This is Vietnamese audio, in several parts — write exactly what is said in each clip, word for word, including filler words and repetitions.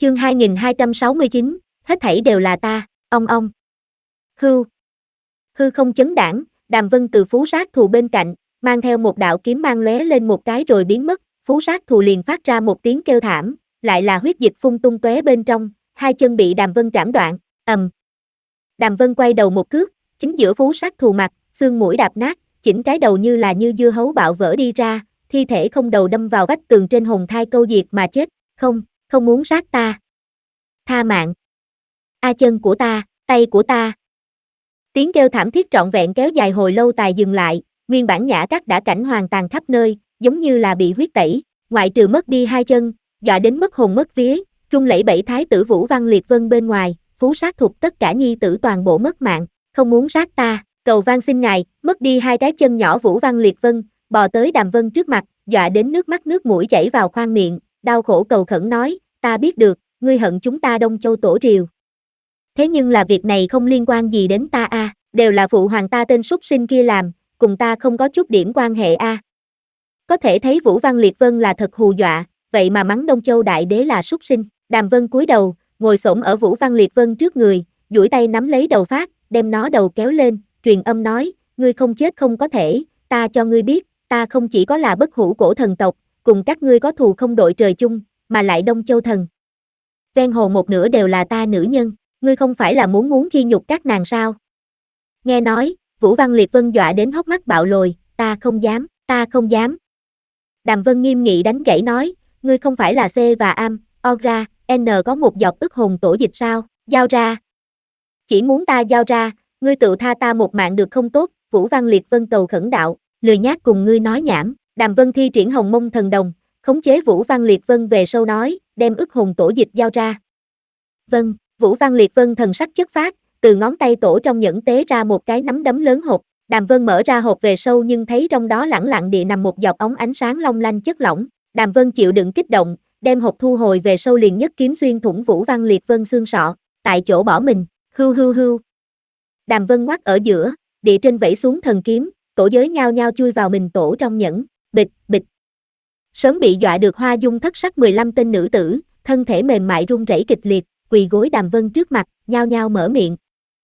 Chương hai nghìn hai trăm sáu mươi chín, hết thảy đều là ta, ong ong. Hưu. Hư không chấn đãng, Đàm Vân từ phú sát thù bên cạnh, mang theo một đạo kiếm mang lóe lên một cái rồi biến mất, phú sát thù liền phát ra một tiếng kêu thảm, lại là huyết dịch phun tung tóe bên trong, hai chân bị Đàm Vân trảm đoạn, ầm. Đàm Vân quay đầu một cước, chính giữa phú sát thù mặt, xương mũi đạp nát, chỉnh cái đầu như là như dưa hấu bạo vỡ đi ra, thi thể không đầu đâm vào vách tường trên hồn thai câu diệt mà chết, không, không muốn sát ta. Tha mạng. A chân của ta, tay của ta. Tiếng kêu thảm thiết trọn vẹn kéo dài hồi lâu tài dừng lại, nguyên bản nhã các đã cảnh hoàng tàn khắp nơi, giống như là bị huyết tẩy, ngoại trừ mất đi hai chân, dọa đến mất hồn mất vía, run lẩy bẩy thái tử Vũ Văn Liệt Vân bên ngoài, phú sát thuộc tất cả nhi tử toàn bộ mất mạng, không muốn sát ta, cầu van xin ngài, mất đi hai cái chân nhỏ Vũ Văn Liệt Vân, bò tới Đàm Vân trước mặt, dọa đến nước mắt nước mũi chảy vào khoang miệng, đau khổ cầu khẩn nói, ta biết được, ngươi hận chúng ta Đông Châu Tổ Triều. Thế nhưng là việc này không liên quan gì đến ta a, à, đều là phụ hoàng ta tên súc sinh kia làm, cùng ta không có chút điểm quan hệ a. À. Có thể thấy Vũ Văn Liệt Vân là thật hù dọa, vậy mà mắng Đông Châu Đại Đế là súc sinh. Đàm Vân cúi đầu, ngồi xổm ở Vũ Văn Liệt Vân trước người, duỗi tay nắm lấy đầu phát, đem nó đầu kéo lên, truyền âm nói, ngươi không chết không có thể, ta cho ngươi biết, ta không chỉ có là bất hủ cổ thần tộc, cùng các ngươi có thù không đội trời chung, mà lại Đông Châu thần. Ven hồ một nửa đều là ta nữ nhân, ngươi không phải là muốn muốn khi nhục các nàng sao? Nghe nói, Vũ Văn Liệt Vân dọa đến hốc mắt bạo lồi, ta không dám, ta không dám. Đàm Vân nghiêm nghị đánh gãy nói, ngươi không phải là C và Am, O ra, N có một giọt ức hồn tổ dịch sao, giao ra. Chỉ muốn ta giao ra, ngươi tự tha ta một mạng được không tốt, Vũ Văn Liệt Vân cầu khẩn đạo, lười nhác cùng ngươi nói nhảm, Đàm Vân thi triển Hồng Mông Thần Đồng, khống chế Vũ Văn Liệt Vân về sâu nói, đem ức hồn tổ dịch giao ra. Vâng, Vũ Văn Liệt Vân thần sắc chất phát, từ ngón tay tổ trong nhẫn tế ra một cái nắm đấm lớn hộp, Đàm Vân mở ra hộp về sâu nhưng thấy trong đó lẳng lặng địa nằm một giọt ống ánh sáng long lanh chất lỏng, Đàm Vân chịu đựng kích động, đem hộp thu hồi về sâu liền nhất kiếm xuyên thủng Vũ Văn Liệt Vân xương sọ, tại chỗ bỏ mình, hưu hưu hưu. Đàm Vân ngoắt ở giữa, địa trên vẫy xuống thần kiếm, tổ giới nhao nhao chui vào mình tổ trong nhẫn, bịch, bịch. Sớm bị dọa được hoa dung thất sắc mười lăm tên nữ tử, thân thể mềm mại run rẩy kịch liệt, quỳ gối Đàm Vân trước mặt, nhao nhao mở miệng.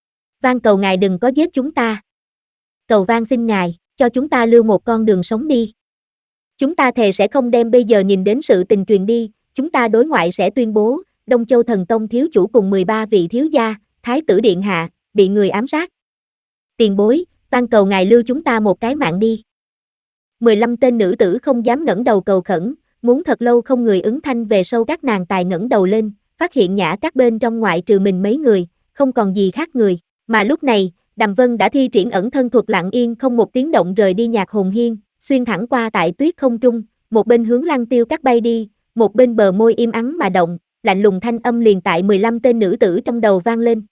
Van cầu ngài đừng có giết chúng ta. Cầu van xin ngài, cho chúng ta lưu một con đường sống đi. Chúng ta thề sẽ không đem bây giờ nhìn đến sự tình truyền đi, chúng ta đối ngoại sẽ tuyên bố, Đông Châu Thần Tông thiếu chủ cùng mười ba vị thiếu gia, thái tử điện hạ, bị người ám sát. Tiền bối, van cầu ngài lưu chúng ta một cái mạng đi. mười lăm tên nữ tử không dám ngẩng đầu cầu khẩn, muốn thật lâu không người ứng thanh về sâu các nàng tài ngẩng đầu lên, phát hiện nhã các bên trong ngoại trừ mình mấy người, không còn gì khác người, mà lúc này, Đàm Vân đã thi triển ẩn thân thuật lặng yên không một tiếng động rời đi Nhạc Hồn Hiên, xuyên thẳng qua tại tuyết không trung, một bên hướng Lăng Tiêu Các bay đi, một bên bờ môi im ắng mà động, lạnh lùng thanh âm liền tại mười lăm tên nữ tử trong đầu vang lên.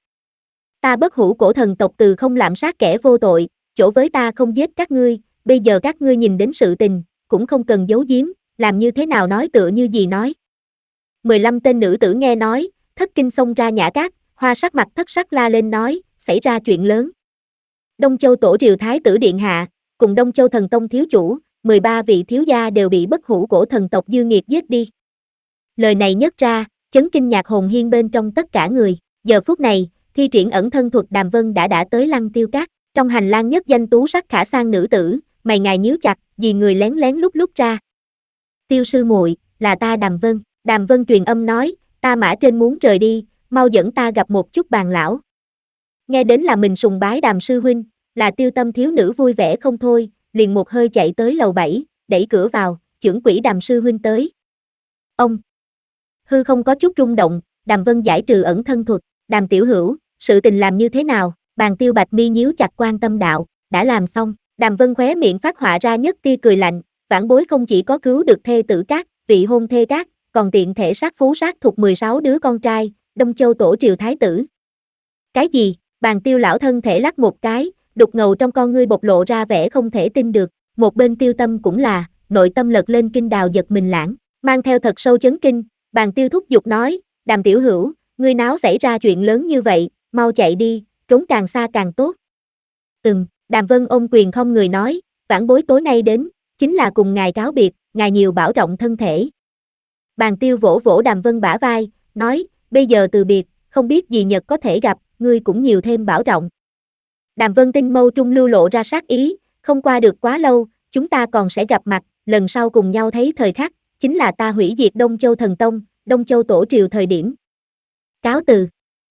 Ta bất hủ cổ thần tộc từ không lạm sát kẻ vô tội, chỗ với ta không giết các ngươi, bây giờ các ngươi nhìn đến sự tình, cũng không cần giấu giếm, làm như thế nào nói tựa như gì nói. mười lăm tên nữ tử nghe nói, thất kinh xông ra nhã các, hoa sắc mặt thất sắc la lên nói, xảy ra chuyện lớn. Đông Châu Tổ Triều Thái tử Điện Hạ, cùng Đông Châu Thần Tông thiếu chủ, mười ba vị thiếu gia đều bị bất hủ cổ thần tộc dư nghiệt giết đi. Lời này nhất ra, chấn kinh Nhạc Hồn Hiên bên trong tất cả người, giờ phút này, thi triển ẩn thân thuật Đàm Vân đã đã tới Lăng Tiêu Các, trong hành lang nhất danh tú sắc khả sang nữ tử, mày ngài nhíu chặt, vì người lén lén lúc lúc ra. Tiêu sư muội, là ta Đàm Vân, Đàm Vân truyền âm nói, ta mã trên muốn rời đi, mau dẫn ta gặp một chút bàn lão. Nghe đến là mình sùng bái Đàm sư huynh, là Tiêu Tâm thiếu nữ vui vẻ không thôi, liền một hơi chạy tới lầu bảy, đẩy cửa vào, chưởng quỷ Đàm sư huynh tới. Ông hư không có chút rung động, Đàm Vân giải trừ ẩn thân thuật, Đàm tiểu hữu, sự tình làm như thế nào? Bàn Tiêu Bạch mi nhíu chặt quan tâm đạo, đã làm xong. Đàm Vân khóe miệng phát họa ra nhất tia cười lạnh, vãn bối không chỉ có cứu được thê tử các, vị hôn thê các, còn tiện thể sát phú sát thuộc mười sáu đứa con trai, Đông Châu Tổ Triều Thái tử. Cái gì? Bàn Tiêu lão thân thể lắc một cái, đục ngầu trong con ngươi bộc lộ ra vẻ không thể tin được, một bên Tiêu Tâm cũng là, nội tâm lật lên kinh đào giật mình lãng, mang theo thật sâu chấn kinh, Bàn Tiêu thúc giục nói, Đàm tiểu hữu, ngươi náo xảy ra chuyện lớn như vậy, mau chạy đi, trốn càng xa càng tốt. Ừm, Đàm Vân ôm quyền không người nói, vãn bối tối nay đến, chính là cùng ngài cáo biệt, ngài nhiều bảo trọng thân thể. Bàn Tiêu vỗ vỗ Đàm Vân bả vai, nói, bây giờ từ biệt, không biết gì nhật có thể gặp, ngươi cũng nhiều thêm bảo trọng. Đàm Vân Tinh mâu trung lưu lộ ra sát ý, không qua được quá lâu, chúng ta còn sẽ gặp mặt, lần sau cùng nhau thấy thời khắc, chính là ta hủy diệt Đông Châu Thần Tông, Đông Châu Tổ Triều thời điểm. Cáo từ.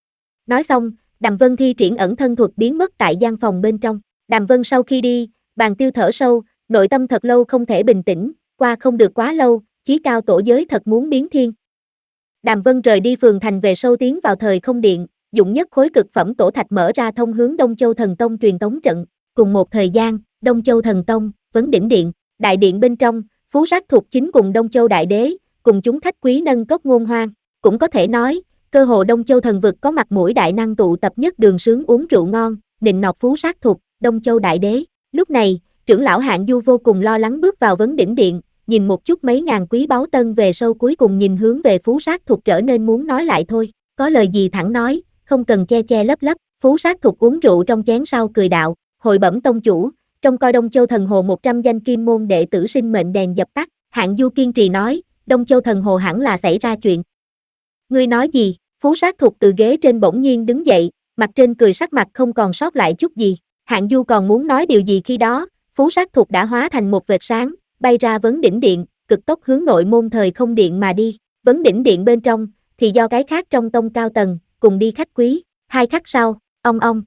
Nói xong, Đàm Vân thi triển ẩn thân thuật biến mất tại gian phòng bên trong. Đàm Vân sau khi đi, Bàn Tiêu thở sâu, nội tâm thật lâu không thể bình tĩnh, qua không được quá lâu, chí cao tổ giới thật muốn biến thiên. Đàm Vân rời đi phường thành về sâu tiến vào thời không điện, dụng nhất khối cực phẩm tổ thạch mở ra thông hướng Đông Châu Thần Tông truyền tống trận. Cùng một thời gian, Đông Châu Thần Tông, Vấn Đỉnh Điện, đại điện bên trong, Phú Sát thuộc chính cùng Đông Châu Đại Đế, cùng chúng khách quý nâng cốc ngôn hoan, cũng có thể nói, cơ hồ Đông Châu Thần Vực có mặt mũi đại năng tụ tập nhất đường sướng uống rượu ngon, nịnh nọt Phú Sát thuộc, Đông Châu Đại Đế. Lúc này, trưởng lão Hạng Du vô cùng lo lắng bước vào Vấn Đỉnh Điện, nhìn một chút mấy ngàn quý báu tân về sâu cuối cùng nhìn hướng về Phú Sát thuộc trở nên muốn nói lại thôi, có lời gì thẳng nói, không cần che che lấp lấp. Phú Sát thuộc uống rượu trong chén sau cười đạo, hội bẩm tông chủ, trong coi Đông Châu Thần Hồ một trăm danh kim môn đệ tử sinh mệnh đèn dập tắt. Hạng Du kiên trì nói, Đông Châu Thần Hồ hẳn là xảy ra chuyện. Ngươi nói gì? Phú Sát thuộc từ ghế trên bỗng nhiên đứng dậy, mặt trên cười sắc mặt không còn sót lại chút gì. Hạng Du còn muốn nói điều gì khi đó, Phú Sát thuộc đã hóa thành một vệt sáng, bay ra Vấn Đỉnh Điện, cực tốc hướng nội môn thời không điện mà đi. Vấn Đỉnh Điện bên trong, thì do cái khác trong tông cao tầng, cùng đi khách quý. Hai khắc sau, ong ong.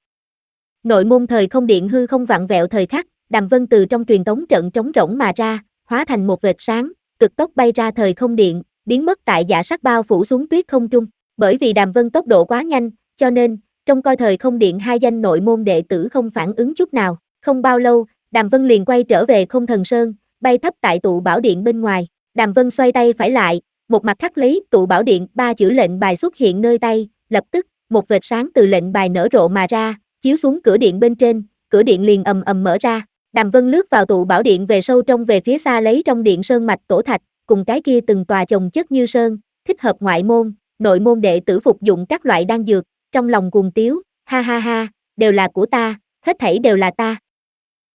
Nội môn thời không điện hư không vặn vẹo thời khắc, Đàm Vân từ trong truyền tống trận trống rỗng mà ra, hóa thành một vệt sáng, cực tốc bay ra thời không điện, biến mất tại dạ sắc bao phủ xuống tuyết không trung. Bởi vì Đàm Vân tốc độ quá nhanh, cho nên, trong coi thời không điện hai danh nội môn đệ tử không phản ứng chút nào. Không bao lâu, Đàm Vân liền quay trở về Không Thần Sơn, bay thấp tại tụ bảo điện bên ngoài. Đàm Vân xoay tay phải lại, một mặt khắc lấy tụ bảo điện ba chữ lệnh bài xuất hiện nơi tay, lập tức, một vệt sáng từ lệnh bài nở rộ mà ra, chiếu xuống cửa điện bên trên, cửa điện liền ầm ầm mở ra. Đàm Vân lướt vào tụ bảo điện về sâu trong về phía xa lấy trong điện sơn mạch tổ thạch, cùng cái kia từng tòa chồng chất như sơn, thích hợp ngoại môn, nội môn đệ tử phục dụng các loại đan dược, trong lòng cuồng tiếu, ha ha ha, đều là của ta, hết thảy đều là ta.